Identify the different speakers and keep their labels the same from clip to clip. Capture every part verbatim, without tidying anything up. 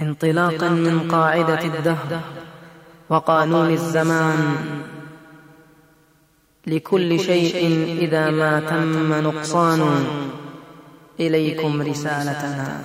Speaker 1: انطلاقا من قاعدة الدهر وقانون الزمان، لكل شيء إذا ما تم نقصان إليكم رسالتنا.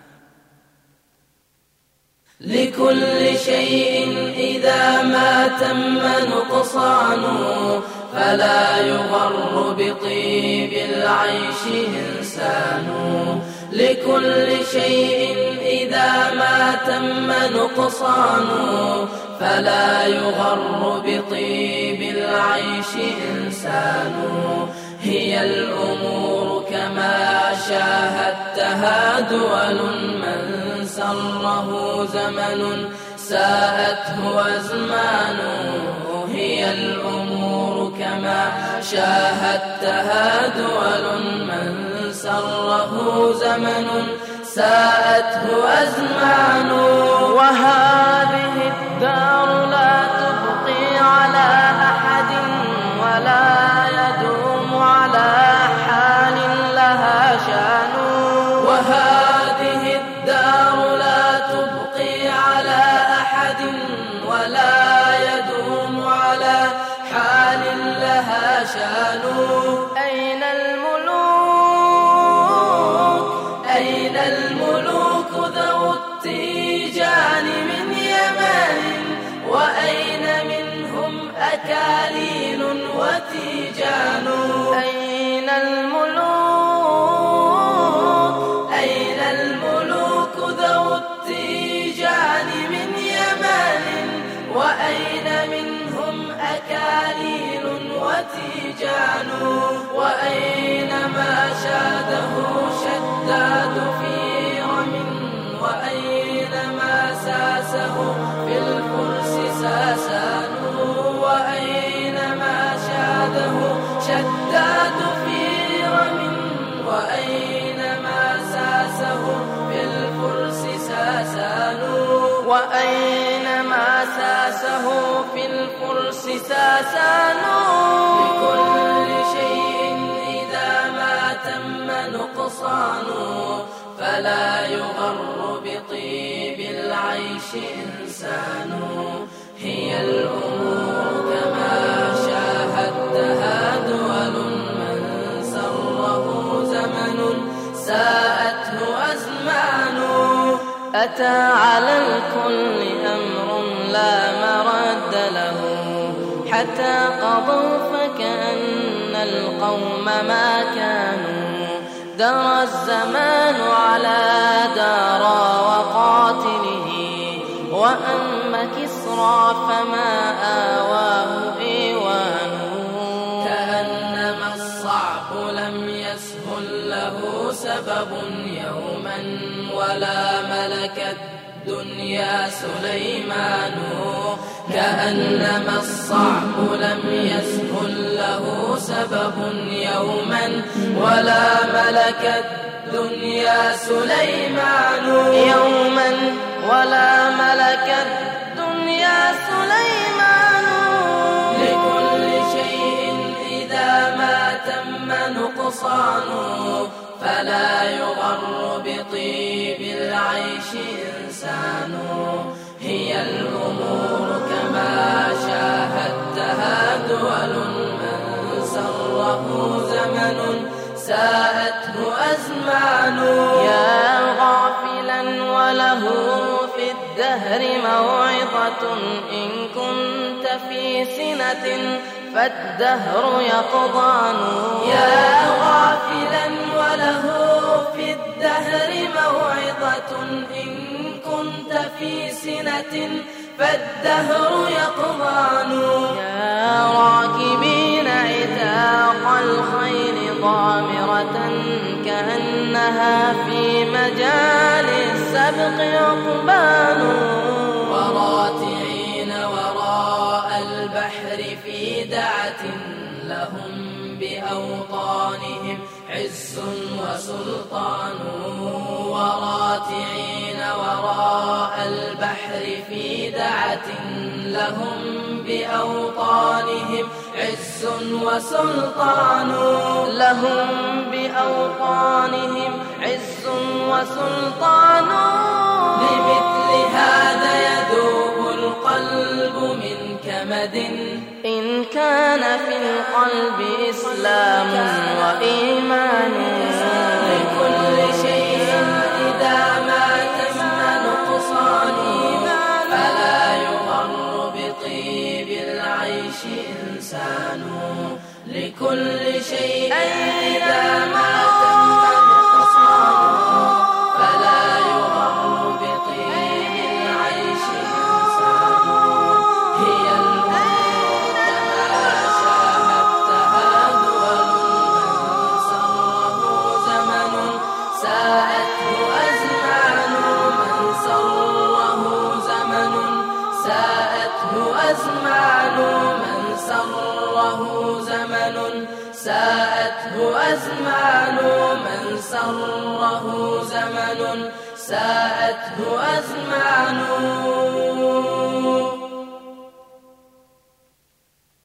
Speaker 2: لكل شيء إذا ما تم نقصان فلا يغر بطيب العيش إنسان. لكل شيء إذا ما تم نقصان فلا يغر بطيب العيش إنسان. هي الأمور كما شاهدتها دول، من سره زمن ساءته أزمان. هي الأمور كما شاهدتها دول، من سره زمن ساءته أزمان.
Speaker 1: وهذه الدار لا تبقي على أحد ولا يدوم على حال لها شان.
Speaker 2: وهذه الدار لا تبقي على أحد ولا يدوم على حال لها شان.
Speaker 1: أين الملوك
Speaker 2: أين الملوك ذو التيجان من يمن، وأين منهم أكاليل وتيجان.
Speaker 1: أين الملوك
Speaker 2: أين الملوك ذو التيجان من يمن، وأين منهم أكاليل وتيجان. وأين ما شاده شداد في رم، وأين ما ساسه في الفرس ساسان. وأين ما شاده شداد في رم، وأين ما ساسه في الفرس ساسان.
Speaker 1: وأين ما ساسه في الفرس ساسان.
Speaker 2: لكل شيء إذا ما تم نقصان فلا يغر بطيب العيش إنسان. هي الأمور كما شاهدتها دول، من سره زمن ساءته أزمان.
Speaker 1: أتى على الكل أمر لا مرد له، حتى قضوا فكأن القوم ما كانوا. درى الزمان على دارا وقاتله، وأما كسرى فما آواه إيوان.
Speaker 2: كأنما الصعب لم يسهل له سبب يوما، ولا ملكت الدنيا سليمان. كأنما الصعب لم يسهل له سبب يوما، ولا ملكت الدنيا سليمان.
Speaker 1: يوما ولا ملكت الدنيا سليمان.
Speaker 2: لكل شيء إذا ما تم نقصان فلا يغر بطيب العيش إنسان. هي الأمور كما شاهدتها دول، من سره زمن ساءته أزمان.
Speaker 1: يا غافلا وله في الدهر موعظة، إن كنت في سنة فالدهر يقضان.
Speaker 2: يا غافلا وله في الدهر موعظة، إن كنت في سنة فالدهر يقضان.
Speaker 1: يا راكبين عتاق الخيل ضامرة، كأنها في مجال السبق عقبان.
Speaker 2: وراتعين وراء البحر في دعة، لهم بأوطانهم عز وسلطان. وراتعين وراء البحر في دعة، لهم بأوطانهم عز وسلطان.
Speaker 1: لهم بأوطانهم عز وسلطان.
Speaker 2: لمثل محمد
Speaker 1: إن كان في القلب إسلام وإيمان
Speaker 2: لكل شيء إذا ما تم نقصان فلا يغر بطيب العيش إنسان لكل شيء إذا ما تم نقصان فلا يغر بطيب العيش إنسان هي الأمور كما شاهدتها دول من سره زمن ساءته أزمان من سره زمن ساءته أزمان من سره زمن ساءته أزمان من سره زمن ساءته أزمان